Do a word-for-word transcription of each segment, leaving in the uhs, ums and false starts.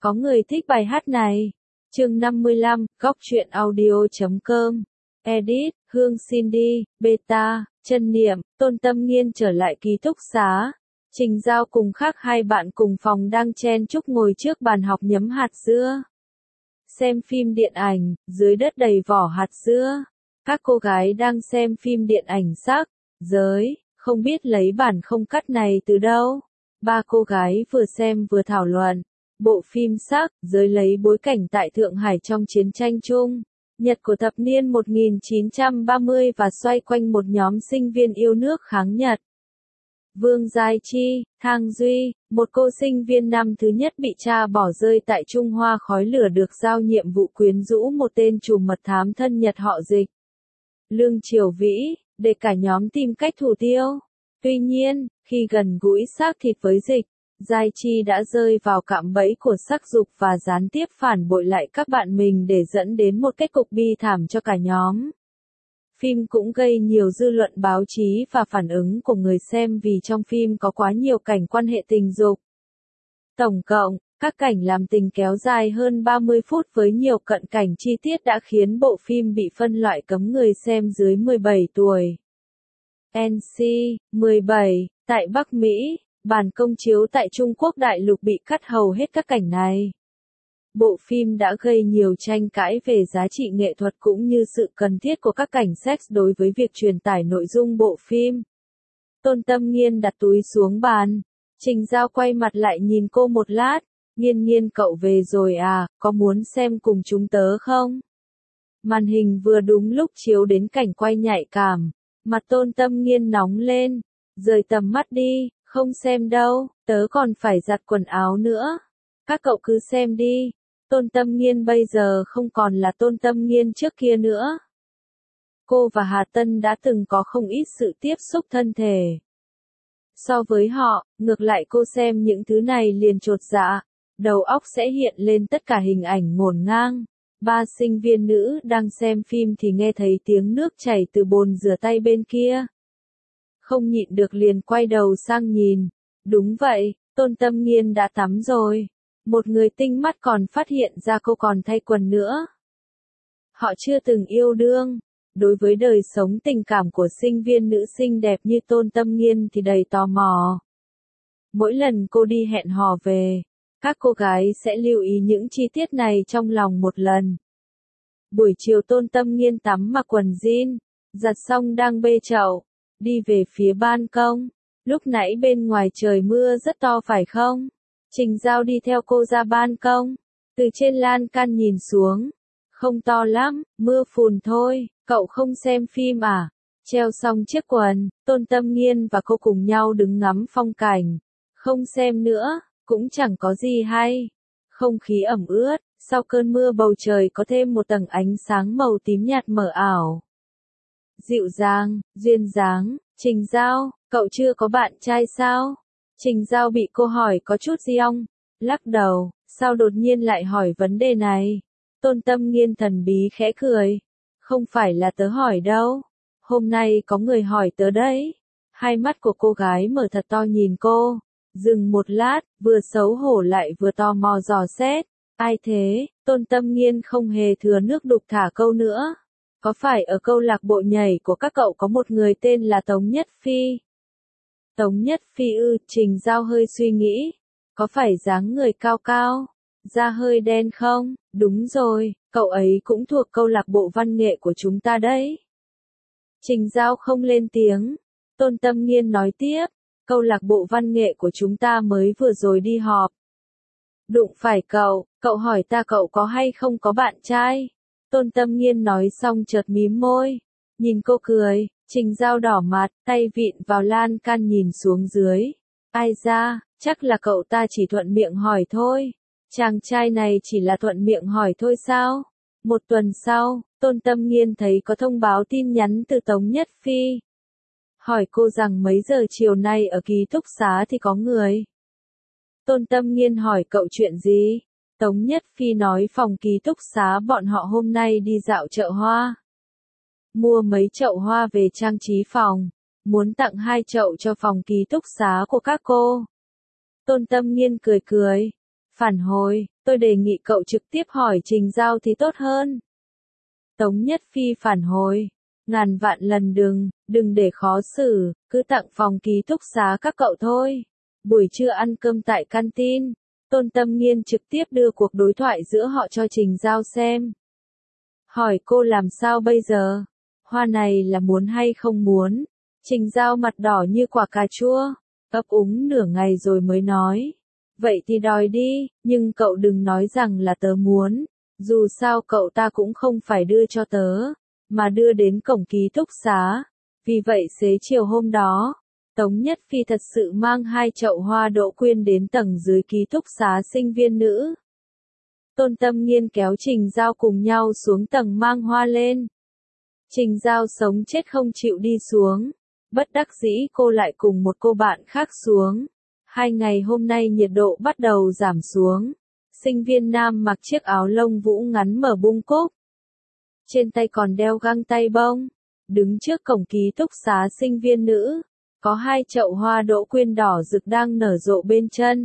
Có người thích bài hát này. Chương năm mươi lăm, góc truyện audio chấm com. Edit, Hương Cindy, Beta, Chân Niệm, Tôn Tâm Nghiên trở lại ký túc xá. Trình Giao cùng khác hai bạn cùng phòng đang chen chúc ngồi trước bàn học nhấm hạt dưa. Xem phim điện ảnh, dưới đất đầy vỏ hạt dưa. Các cô gái đang xem phim điện ảnh sắc, giới, không biết lấy bản không cắt này từ đâu. Ba cô gái vừa xem vừa thảo luận. Bộ phim sắc, giới lấy bối cảnh tại Thượng Hải trong chiến tranh Trung Nhật của thập niên một nghìn chín trăm ba mươi và xoay quanh một nhóm sinh viên yêu nước kháng Nhật. Vương Giai Chi, Thang Duy, một cô sinh viên năm thứ nhất bị cha bỏ rơi tại Trung Hoa khói lửa được giao nhiệm vụ quyến rũ một tên trùm mật thám thân Nhật họ Dịch. Lương Triều Vĩ, để cả nhóm tìm cách thủ tiêu. Tuy nhiên, khi gần gũi xác thịt với Dịch, Giai Chi đã rơi vào cạm bẫy của sắc dục và gián tiếp phản bội lại các bạn mình để dẫn đến một kết cục bi thảm cho cả nhóm. Phim cũng gây nhiều dư luận báo chí và phản ứng của người xem vì trong phim có quá nhiều cảnh quan hệ tình dục. Tổng cộng, các cảnh làm tình kéo dài hơn ba mươi phút với nhiều cận cảnh chi tiết đã khiến bộ phim bị phân loại cấm người xem dưới mười bảy tuổi. en xê mười bảy, tại Bắc Mỹ, bản công chiếu tại Trung Quốc đại lục bị cắt hầu hết các cảnh này. Bộ phim đã gây nhiều tranh cãi về giá trị nghệ thuật cũng như sự cần thiết của các cảnh sex đối với việc truyền tải nội dung bộ phim. Tôn Tâm Nghiên đặt túi xuống bàn. Trình Giao quay mặt lại nhìn cô một lát. Nghiên Nghiên cậu về rồi à, có muốn xem cùng chúng tớ không? Màn hình vừa đúng lúc chiếu đến cảnh quay nhạy cảm. Mặt Tôn Tâm Nghiên nóng lên. Rời tầm mắt đi, không xem đâu, tớ còn phải giặt quần áo nữa. Các cậu cứ xem đi. Tôn Tâm Nghiên bây giờ không còn là Tôn Tâm Nghiên trước kia nữa. Cô và Hà Tân đã từng có không ít sự tiếp xúc thân thể. So với họ, ngược lại cô xem những thứ này liền chột dạ, đầu óc sẽ hiện lên tất cả hình ảnh ngổn ngang. Ba sinh viên nữ đang xem phim thì nghe thấy tiếng nước chảy từ bồn rửa tay bên kia. Không nhịn được liền quay đầu sang nhìn. Đúng vậy, Tôn Tâm Nghiên đã tắm rồi. Một người tinh mắt còn phát hiện ra cô còn thay quần nữa. Họ chưa từng yêu đương. Đối với đời sống tình cảm của sinh viên nữ xinh đẹp như Tôn Tâm Nghiên thì đầy tò mò. Mỗi lần cô đi hẹn hò về, các cô gái sẽ lưu ý những chi tiết này trong lòng một lần. Buổi chiều Tôn Tâm Nghiên tắm mặc quần jean, giặt xong đang bê chậu, đi về phía ban công. Lúc nãy bên ngoài trời mưa rất to phải không? Trình Giao đi theo cô ra ban công, từ trên lan can nhìn xuống. Không to lắm, mưa phùn thôi, cậu không xem phim à? Treo xong chiếc quần, Tôn Tâm Nghiên và cô cùng nhau đứng ngắm phong cảnh. Không xem nữa, cũng chẳng có gì hay. Không khí ẩm ướt, sau cơn mưa bầu trời có thêm một tầng ánh sáng màu tím nhạt mờ ảo. Dịu dàng, duyên dáng, Trình Giao, cậu chưa có bạn trai sao? Trình Giao bị cô hỏi có chút gì không? Lắc đầu, sao đột nhiên lại hỏi vấn đề này? Tôn Tâm Nghiên thần bí khẽ cười. Không phải là tớ hỏi đâu. Hôm nay có người hỏi tớ đấy. Hai mắt của cô gái mở thật to nhìn cô. Dừng một lát, vừa xấu hổ lại vừa tò mò dò xét. Ai thế? Tôn Tâm Nghiên không hề thừa nước đục thả câu nữa. Có phải ở câu lạc bộ nhảy của các cậu có một người tên là Tống Nhất Phi? Tống Nhất Phi ư? Trình Giao hơi suy nghĩ. Có phải dáng người cao cao, da hơi đen không? Đúng rồi, cậu ấy cũng thuộc câu lạc bộ văn nghệ của chúng ta đấy. Trình Giao không lên tiếng. Tôn Tâm Nghiên nói tiếp, câu lạc bộ văn nghệ của chúng ta mới vừa rồi đi họp. Đụng phải cậu, cậu hỏi ta cậu có hay không có bạn trai. Tôn Tâm Nghiên nói xong chợt mím môi. Nhìn cô cười, Trình Giao đỏ mặt, tay vịn vào lan can nhìn xuống dưới. Ai ra, chắc là cậu ta chỉ thuận miệng hỏi thôi. Chàng trai này chỉ là thuận miệng hỏi thôi sao? Một tuần sau, Tôn Tâm Nghiên thấy có thông báo tin nhắn từ Tống Nhất Phi. Hỏi cô rằng mấy giờ chiều nay ở ký túc xá thì có người. Tôn Tâm Nghiên hỏi cậu chuyện gì? Tống Nhất Phi nói phòng ký túc xá bọn họ hôm nay đi dạo chợ hoa. Mua mấy chậu hoa về trang trí phòng. Muốn tặng hai chậu cho phòng ký túc xá của các cô. Tôn Tâm Nghiên cười cười. Phản hồi, Tôi đề nghị cậu trực tiếp hỏi Trình Giao thì tốt hơn. Tống Nhất Phi phản hồi. Ngàn vạn lần đừng, đừng để khó xử, cứ tặng phòng ký túc xá các cậu thôi. Buổi trưa ăn cơm tại canteen, Tôn Tâm Nghiên trực tiếp đưa cuộc đối thoại giữa họ cho Trình Giao xem. Hỏi cô làm sao bây giờ? Hoa này là muốn hay không muốn? Trình Giao mặt đỏ như quả cà chua, ấp úng nửa ngày rồi mới nói. Vậy thì đòi đi, nhưng cậu đừng nói rằng là tớ muốn. Dù sao cậu ta cũng không phải đưa cho tớ, mà đưa đến cổng ký túc xá. Vì vậy xế chiều hôm đó, Tống Nhất Phi thật sự mang hai chậu hoa đỗ quyên đến tầng dưới ký túc xá sinh viên nữ. Tôn Tâm Nghiên kéo Trình Giao cùng nhau xuống tầng mang hoa lên. Trình Giao sống chết không chịu đi xuống. Bất đắc dĩ cô lại cùng một cô bạn khác xuống. Hai ngày hôm nay nhiệt độ bắt đầu giảm xuống. Sinh viên nam mặc chiếc áo lông vũ ngắn mở bung cúc. Trên tay còn đeo găng tay bông. Đứng trước cổng ký túc xá sinh viên nữ. Có hai chậu hoa đỗ quyên đỏ rực đang nở rộ bên chân.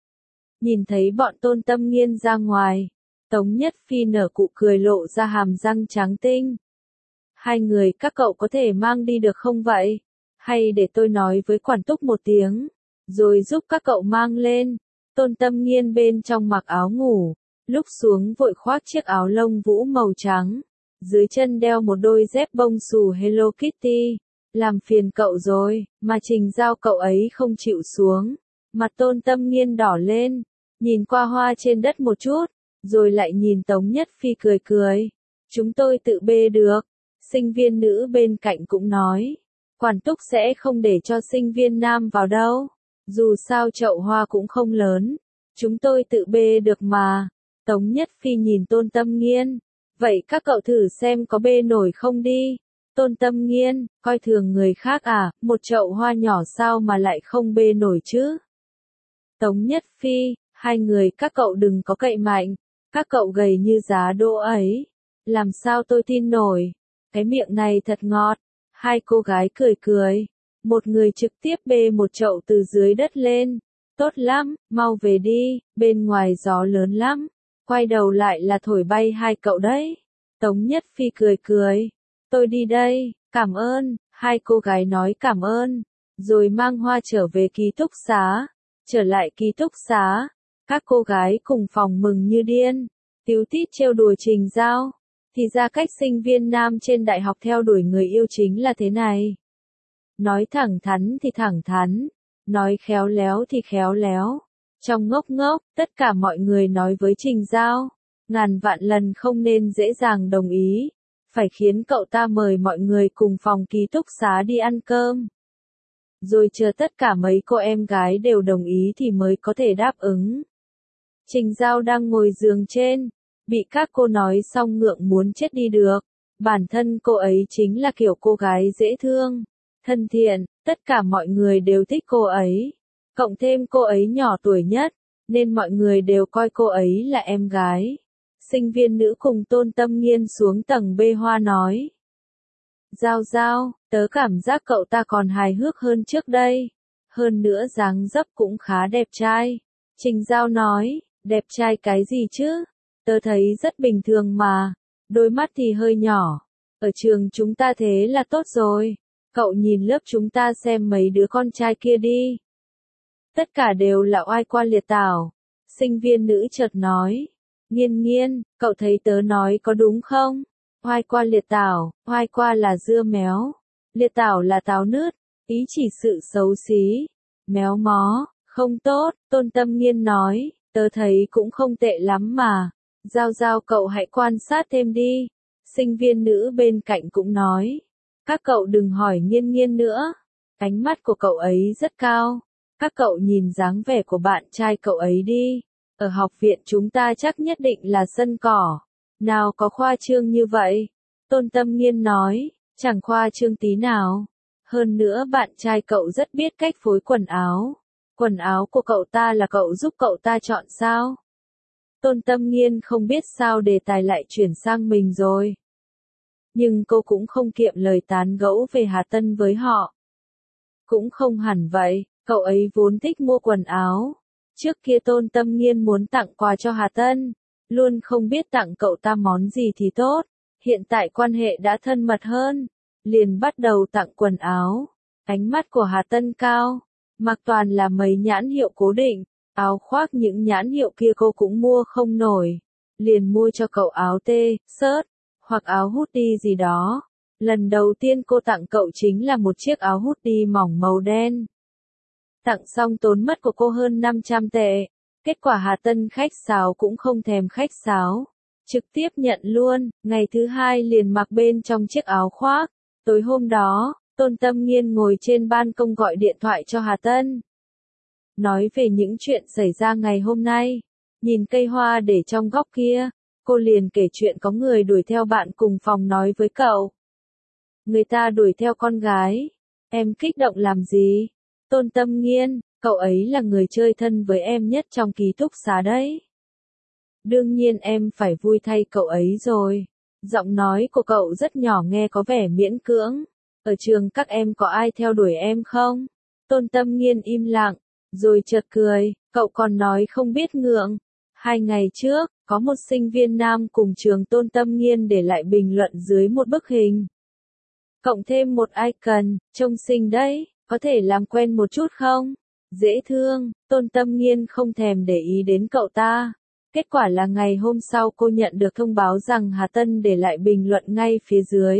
Nhìn thấy bọn Tôn Tâm Nghiên ra ngoài. Tống Nhất Phi nở cụ cười lộ ra hàm răng trắng tinh. Hai người các cậu có thể mang đi được không vậy? Hay để tôi nói với quản túc một tiếng, rồi giúp các cậu mang lên. Tôn Tâm Nghiên bên trong mặc áo ngủ, lúc xuống vội khoác chiếc áo lông vũ màu trắng. Dưới chân đeo một đôi dép bông xù Hello Kitty. Làm phiền cậu rồi, mà Trình Giao cậu ấy không chịu xuống. Mặt Tôn Tâm Nghiên đỏ lên, nhìn qua hoa trên đất một chút, rồi lại nhìn Tống Nhất Phi cười cười. Chúng tôi tự bê được. Sinh viên nữ bên cạnh cũng nói. Quản túc sẽ không để cho sinh viên nam vào đâu. Dù sao chậu hoa cũng không lớn. Chúng tôi tự bê được mà. Tống Nhất Phi nhìn Tôn Tâm Nghiên. Vậy các cậu thử xem có bê nổi không đi. Tôn Tâm Nghiên, coi thường người khác à, một chậu hoa nhỏ sao mà lại không bê nổi chứ. Tống Nhất Phi, hai người các cậu đừng có cậy mạnh. Các cậu gầy như giá đỗ ấy. Làm sao tôi tin nổi. Cái miệng này thật ngọt. Hai cô gái cười cười. Một người trực tiếp bê một chậu từ dưới đất lên. Tốt lắm, mau về đi, bên ngoài gió lớn lắm. Quay đầu lại là thổi bay hai cậu đấy. Tống Nhất Phi cười cười. Tôi đi đây, cảm ơn. Hai cô gái nói cảm ơn. Rồi mang hoa trở về ký túc xá. Trở lại ký túc xá. Các cô gái cùng phòng mừng như điên. Tíu tít trêu đùa Trình Giao. Thì ra cách sinh viên nam trên đại học theo đuổi người yêu chính là thế này. Nói thẳng thắn thì thẳng thắn. Nói khéo léo thì khéo léo. Trong ngốc ngốc, tất cả mọi người nói với Trình Giao. Ngàn vạn lần không nên dễ dàng đồng ý. Phải khiến cậu ta mời mọi người cùng phòng ký túc xá đi ăn cơm. Rồi chờ tất cả mấy cô em gái đều đồng ý thì mới có thể đáp ứng. Trình Giao đang ngồi giường trên. Bị các cô nói xong ngượng muốn chết đi được. Bản thân cô ấy chính là kiểu cô gái dễ thương, thân thiện, tất cả mọi người đều thích cô ấy. Cộng thêm cô ấy nhỏ tuổi nhất, nên mọi người đều coi cô ấy là em gái. Sinh viên nữ cùng Tôn Tâm Nghiên xuống tầng bê hoa nói. Giao Giao, tớ cảm giác cậu ta còn hài hước hơn trước đây. Hơn nữa dáng dấp cũng khá đẹp trai. Trình Giao nói, đẹp trai cái gì chứ? Tớ thấy rất bình thường mà. Đôi mắt thì hơi nhỏ. Ở trường chúng ta thế là tốt rồi. Cậu nhìn lớp chúng ta xem mấy đứa con trai kia đi. Tất cả đều là oai qua liệt tảo. Sinh viên nữ chợt nói. Nghiên nghiên, cậu thấy tớ nói có đúng không? Oai qua liệt tảo, oai qua là dưa méo. Liệt tảo là táo nứt, ý chỉ sự xấu xí. Méo mó, không tốt, Tôn Tâm Nghiên nói. Tớ thấy cũng không tệ lắm mà. Giao Giao cậu hãy quan sát thêm đi. Sinh viên nữ bên cạnh cũng nói. Các cậu đừng hỏi Nghiên Nghiên nữa. Ánh mắt của cậu ấy rất cao. Các cậu nhìn dáng vẻ của bạn trai cậu ấy đi. Ở học viện chúng ta chắc nhất định là sân cỏ. Nào có khoa trương như vậy. Tôn Tâm Nghiên nói. Chẳng khoa trương tí nào. Hơn nữa bạn trai cậu rất biết cách phối quần áo. Quần áo của cậu ta là cậu giúp cậu ta chọn sao? Tôn Tâm Nghiên không biết sao đề tài lại chuyển sang mình rồi. Nhưng cô cũng không kiệm lời tán gẫu về Hà Tân với họ. Cũng không hẳn vậy, cậu ấy vốn thích mua quần áo. Trước kia Tôn Tâm Nghiên muốn tặng quà cho Hà Tân, luôn không biết tặng cậu ta món gì thì tốt. Hiện tại quan hệ đã thân mật hơn, liền bắt đầu tặng quần áo. Ánh mắt của Hà Tân cao, mặc toàn là mấy nhãn hiệu cố định, áo khoác những nhãn hiệu kia cô cũng mua không nổi. Liền mua cho cậu áo t-shirt, hoặc áo hoodie gì đó. Lần đầu tiên cô tặng cậu chính là một chiếc áo hoodie mỏng màu đen. Tặng xong tốn mất của cô hơn năm trăm tệ. Kết quả Hà Tân khách sáo cũng không thèm khách sáo. Trực tiếp nhận luôn, ngày thứ hai liền mặc bên trong chiếc áo khoác. Tối hôm đó, Tôn Tâm Nghiên ngồi trên ban công gọi điện thoại cho Hà Tân. Nói về những chuyện xảy ra ngày hôm nay. Nhìn cây hoa để trong góc kia, cô liền kể chuyện có người đuổi theo bạn cùng phòng nói với cậu. Người ta đuổi theo con gái. Em kích động làm gì? Tôn Tâm Nghiên, cậu ấy là người chơi thân với em nhất trong ký túc xá đấy. Đương nhiên em phải vui thay cậu ấy rồi. Giọng nói của cậu rất nhỏ nghe có vẻ miễn cưỡng. Ở trường các em có ai theo đuổi em không? Tôn Tâm Nghiên im lặng, rồi chợt cười, cậu còn nói không biết ngượng. Hai ngày trước, có một sinh viên nam cùng trường Tôn Tâm Nghiên để lại bình luận dưới một bức hình. Cộng thêm một icon, trông xinh đấy, có thể làm quen một chút không? Dễ thương, Tôn Tâm Nghiên không thèm để ý đến cậu ta. Kết quả là ngày hôm sau cô nhận được thông báo rằng Hà Tân để lại bình luận ngay phía dưới.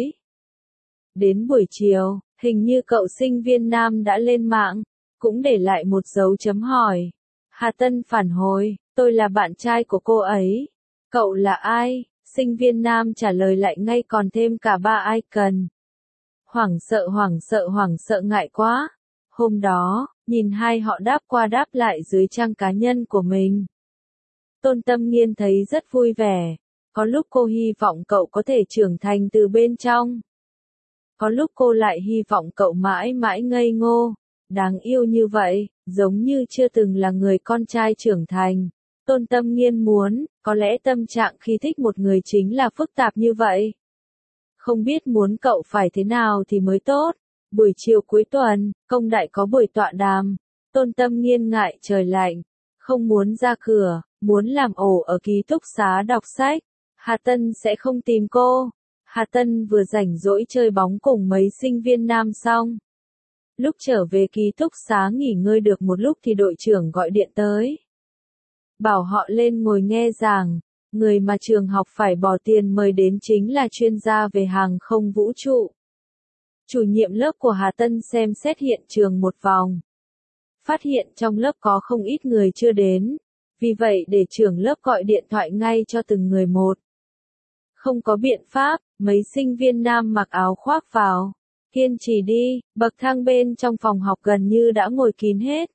Đến buổi chiều, hình như cậu sinh viên nam đã lên mạng, cũng để lại một dấu chấm hỏi. Hà Tân phản hồi, tôi là bạn trai của cô ấy. Cậu là ai? Sinh viên nam trả lời lại ngay còn thêm cả ba icon. Hoảng sợ hoảng sợ hoảng sợ ngại quá. Hôm đó, nhìn hai họ đáp qua đáp lại dưới trang cá nhân của mình. Tôn Tâm Nghiên thấy rất vui vẻ. Có lúc cô hy vọng cậu có thể trưởng thành từ bên trong. Có lúc cô lại hy vọng cậu mãi mãi ngây ngô, đáng yêu như vậy, giống như chưa từng là người con trai trưởng thành. Tôn Tâm Nghiên muốn, có lẽ tâm trạng khi thích một người chính là phức tạp như vậy. Không biết muốn cậu phải thế nào thì mới tốt. Buổi chiều cuối tuần, công đại có buổi tọa đàm. Tôn Tâm Nghiên ngại trời lạnh, không muốn ra cửa, muốn làm ổ ở ký túc xá đọc sách. Hà Tân sẽ không tìm cô. Hà Tân vừa rảnh rỗi chơi bóng cùng mấy sinh viên nam xong. Lúc trở về ký túc xá nghỉ ngơi được một lúc thì đội trưởng gọi điện tới. Bảo họ lên ngồi nghe giảng, người mà trường học phải bỏ tiền mời đến chính là chuyên gia về hàng không vũ trụ. Chủ nhiệm lớp của Hà Tân xem xét hiện trường một vòng. Phát hiện trong lớp có không ít người chưa đến, vì vậy để trưởng lớp gọi điện thoại ngay cho từng người một. Không có biện pháp, mấy sinh viên nam mặc áo khoác vào. Kiên trì đi, bậc thang bên trong phòng học gần như đã ngồi kín hết.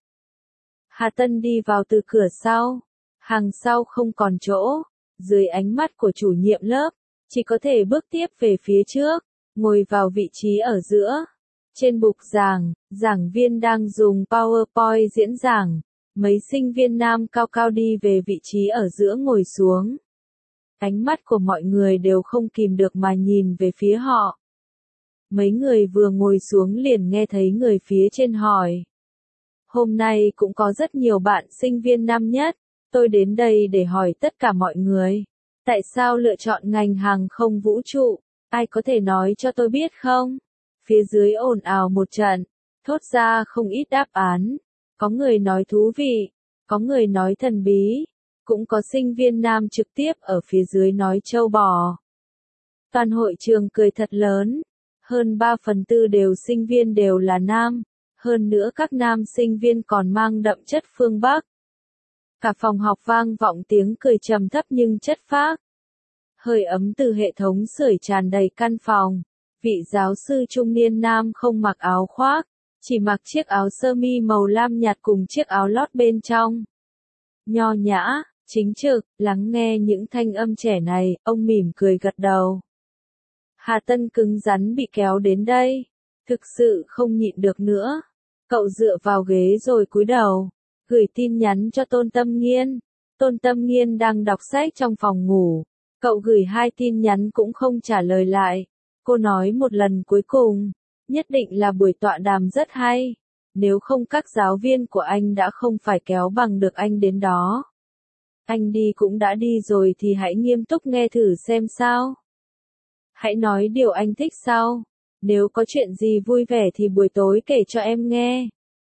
Hà Tân đi vào từ cửa sau. Hàng sau không còn chỗ. Dưới ánh mắt của chủ nhiệm lớp, chỉ có thể bước tiếp về phía trước, ngồi vào vị trí ở giữa. Trên bục giảng, giảng viên đang dùng PowerPoint diễn giảng. Mấy sinh viên nam cao cao đi về vị trí ở giữa ngồi xuống. Ánh mắt của mọi người đều không kìm được mà nhìn về phía họ. Mấy người vừa ngồi xuống liền nghe thấy người phía trên hỏi. Hôm nay cũng có rất nhiều bạn sinh viên năm nhất, tôi đến đây để hỏi tất cả mọi người. Tại sao lựa chọn ngành hàng không vũ trụ? Ai có thể nói cho tôi biết không? Phía dưới ồn ào một trận, thốt ra không ít đáp án. Có người nói thú vị, có người nói thần bí, cũng có sinh viên nam trực tiếp ở phía dưới nói trâu bò. Toàn hội trường cười thật lớn. Hơn ba phần tư đều sinh viên đều là nam, hơn nữa các nam sinh viên còn mang đậm chất phương Bắc. Cả phòng học vang vọng tiếng cười trầm thấp nhưng chất phác. Hơi ấm từ hệ thống sưởi tràn đầy căn phòng. Vị giáo sư trung niên nam không mặc áo khoác, chỉ mặc chiếc áo sơ mi màu lam nhạt cùng chiếc áo lót bên trong. Nho nhã, chính trực, lắng nghe những thanh âm trẻ này, ông mỉm cười gật đầu. Hà Tân cứng rắn bị kéo đến đây, thực sự không nhịn được nữa. Cậu dựa vào ghế rồi cúi đầu, gửi tin nhắn cho Tôn Tâm Nghiên. Tôn Tâm Nghiên đang đọc sách trong phòng ngủ, cậu gửi hai tin nhắn cũng không trả lời lại. Cô nói một lần cuối cùng, nhất định là buổi tọa đàm rất hay. nếu không các giáo viên của anh đã không phải kéo bằng được anh đến đó. Anh đi cũng đã đi rồi thì hãy nghiêm túc nghe thử xem sao. Hãy nói điều anh thích sau. Nếu có chuyện gì vui vẻ thì buổi tối kể cho em nghe.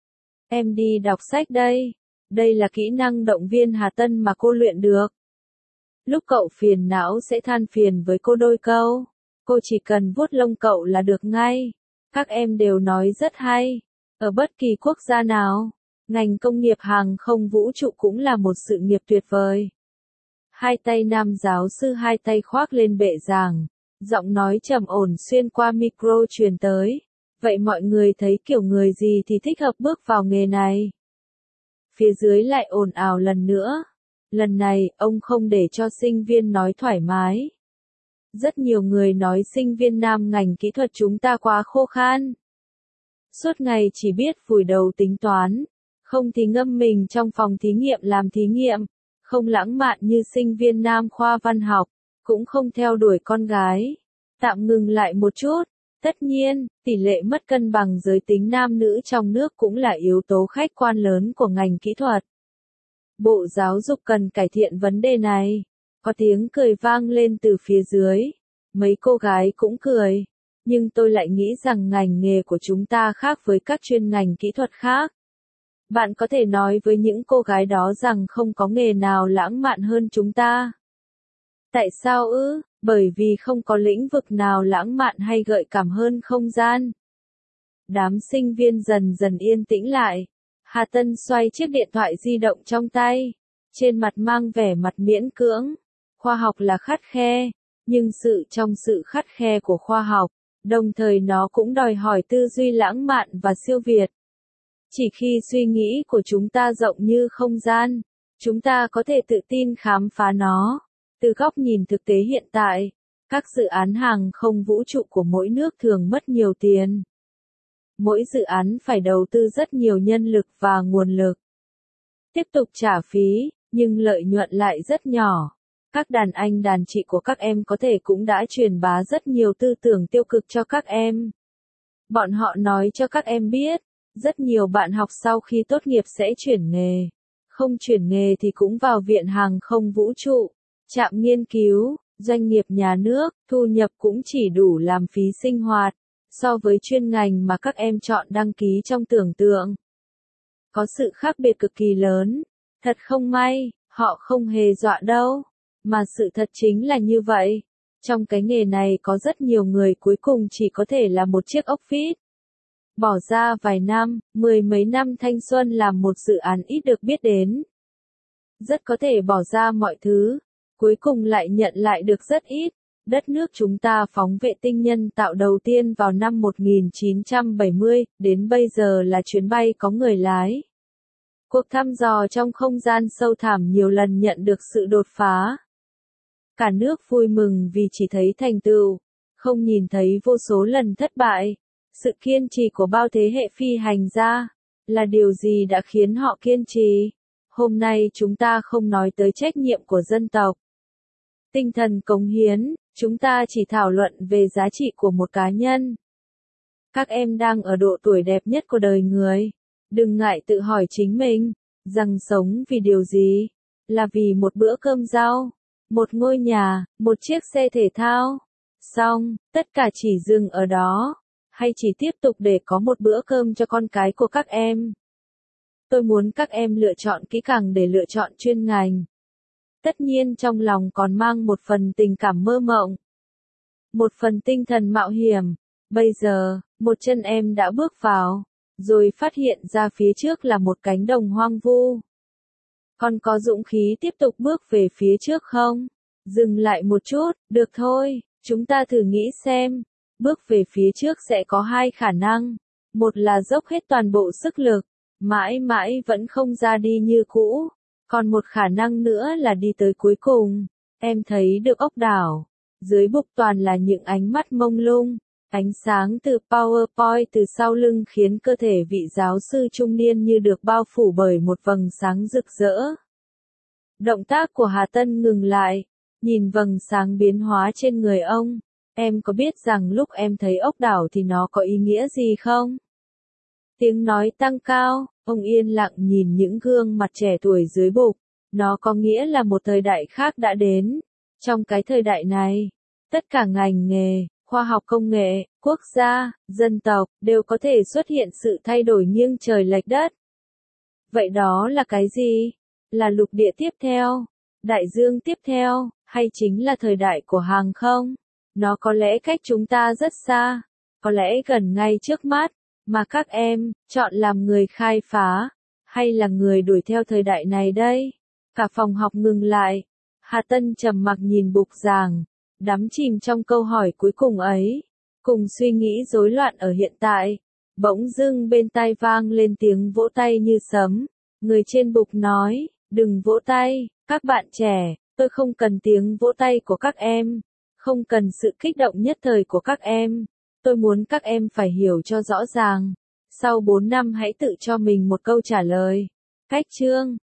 Em đi đọc sách đây. Đây là kỹ năng động viên Hà Tân mà cô luyện được. Lúc cậu phiền não sẽ than phiền với cô đôi câu. Cô chỉ cần vuốt lông cậu là được ngay. Các em đều nói rất hay. Ở bất kỳ quốc gia nào, ngành công nghiệp hàng không vũ trụ cũng là một sự nghiệp tuyệt vời. Hai tay nam giáo sư hai tay khoác lên bệ giảng, giọng nói trầm ổn xuyên qua micro truyền tới. Vậy mọi người thấy kiểu người gì thì thích hợp bước vào nghề này? Phía dưới lại ồn ào lần nữa. Lần này, ông không để cho sinh viên nói thoải mái. Rất nhiều người nói sinh viên nam ngành kỹ thuật chúng ta quá khô khan. Suốt ngày chỉ biết vùi đầu tính toán, không thì ngâm mình trong phòng thí nghiệm làm thí nghiệm, không lãng mạn như sinh viên nam khoa văn học, cũng không theo đuổi con gái. Tạm ngừng lại một chút, tất nhiên, tỷ lệ mất cân bằng giới tính nam nữ trong nước cũng là yếu tố khách quan lớn của ngành kỹ thuật. Bộ Giáo dục cần cải thiện vấn đề này. Có tiếng cười vang lên từ phía dưới. Mấy cô gái cũng cười. Nhưng tôi lại nghĩ rằng ngành nghề của chúng ta khác với các chuyên ngành kỹ thuật khác. Bạn có thể nói với những cô gái đó rằng không có nghề nào lãng mạn hơn chúng ta. Tại sao ư? Bởi vì không có lĩnh vực nào lãng mạn hay gợi cảm hơn không gian. Đám sinh viên dần dần yên tĩnh lại. Hà Tân xoay chiếc điện thoại di động trong tay. Trên mặt mang vẻ mặt miễn cưỡng. Khoa học là khắt khe. Nhưng sự trong sự khắt khe của khoa học, đồng thời nó cũng đòi hỏi tư duy lãng mạn và siêu việt. Chỉ khi suy nghĩ của chúng ta rộng như không gian, chúng ta có thể tự tin khám phá nó. Từ góc nhìn thực tế hiện tại, các dự án hàng không vũ trụ của mỗi nước thường mất nhiều tiền. Mỗi dự án phải đầu tư rất nhiều nhân lực và nguồn lực. Tiếp tục trả phí, nhưng lợi nhuận lại rất nhỏ. Các đàn anh đàn chị của các em có thể cũng đã truyền bá rất nhiều tư tưởng tiêu cực cho các em. Bọn họ nói cho các em biết, rất nhiều bạn học sau khi tốt nghiệp sẽ chuyển nghề. Không chuyển nghề thì cũng vào viện hàng không vũ trụ, trạm nghiên cứu, doanh nghiệp nhà nước, thu nhập cũng chỉ đủ làm phí sinh hoạt, so với chuyên ngành mà các em chọn đăng ký trong tưởng tượng. Có sự khác biệt cực kỳ lớn. Thật không may, họ không hề dọa đâu. Mà sự thật chính là như vậy. Trong cái nghề này có rất nhiều người cuối cùng chỉ có thể là một chiếc ốc vít. Bỏ ra vài năm, mười mấy năm thanh xuân làm một dự án ít được biết đến. Rất có thể bỏ ra mọi thứ, cuối cùng lại nhận lại được rất ít. Đất nước chúng ta phóng vệ tinh nhân tạo đầu tiên vào năm một nghìn chín trăm bảy mươi, đến bây giờ là chuyến bay có người lái. Cuộc thăm dò trong không gian sâu thẳm nhiều lần nhận được sự đột phá. Cả nước vui mừng vì chỉ thấy thành tựu, không nhìn thấy vô số lần thất bại. Sự kiên trì của bao thế hệ phi hành gia là điều gì đã khiến họ kiên trì? Hôm nay chúng ta không nói tới trách nhiệm của dân tộc. Tinh thần cống hiến, chúng ta chỉ thảo luận về giá trị của một cá nhân. Các em đang ở độ tuổi đẹp nhất của đời người. Đừng ngại tự hỏi chính mình, rằng sống vì điều gì? Là vì một bữa cơm rau, một ngôi nhà, một chiếc xe thể thao. Xong, tất cả chỉ dừng ở đó. Hay chỉ tiếp tục để có một bữa cơm cho con cái của các em. Tôi muốn các em lựa chọn kỹ càng để lựa chọn chuyên ngành. Tất nhiên trong lòng còn mang một phần tình cảm mơ mộng. Một phần tinh thần mạo hiểm. Bây giờ, một chân em đã bước vào, rồi phát hiện ra phía trước là một cánh đồng hoang vu. Con có dũng khí tiếp tục bước về phía trước không? Dừng lại một chút, được thôi, chúng ta thử nghĩ xem. Bước về phía trước sẽ có hai khả năng. Một là dốc hết toàn bộ sức lực, mãi mãi vẫn không ra đi như cũ. Còn một khả năng nữa là đi tới cuối cùng. Em thấy được ốc đảo. Dưới bục toàn là những ánh mắt mông lung. Ánh sáng từ PowerPoint từ sau lưng khiến cơ thể vị giáo sư trung niên như được bao phủ bởi một vầng sáng rực rỡ. Động tác của Hà Tân ngừng lại, nhìn vầng sáng biến hóa trên người ông. Em có biết rằng lúc em thấy ốc đảo thì nó có ý nghĩa gì không? Tiếng nói tăng cao, ông yên lặng nhìn những gương mặt trẻ tuổi dưới bục. Nó có nghĩa là một thời đại khác đã đến. Trong cái thời đại này, tất cả ngành nghề, khoa học công nghệ, quốc gia, dân tộc, đều có thể xuất hiện sự thay đổi nghiêng trời lệch đất. Vậy đó là cái gì? Là lục địa tiếp theo? Đại dương tiếp theo? Hay chính là thời đại của hàng không? Nó có lẽ cách chúng ta rất xa, có lẽ gần ngay trước mắt, mà các em, chọn làm người khai phá, hay là người đuổi theo thời đại này đây? Cả phòng học ngừng lại. Hà Tân trầm mặc nhìn bục giảng, đắm chìm trong câu hỏi cuối cùng ấy, cùng suy nghĩ rối loạn ở hiện tại. Bỗng dưng bên tai vang lên tiếng vỗ tay như sấm. Người trên bục nói, đừng vỗ tay, các bạn trẻ, tôi không cần tiếng vỗ tay của các em, không cần sự kích động nhất thời của các em. Tôi muốn các em phải hiểu cho rõ ràng. Sau bốn năm hãy tự cho mình một câu trả lời. Cách chương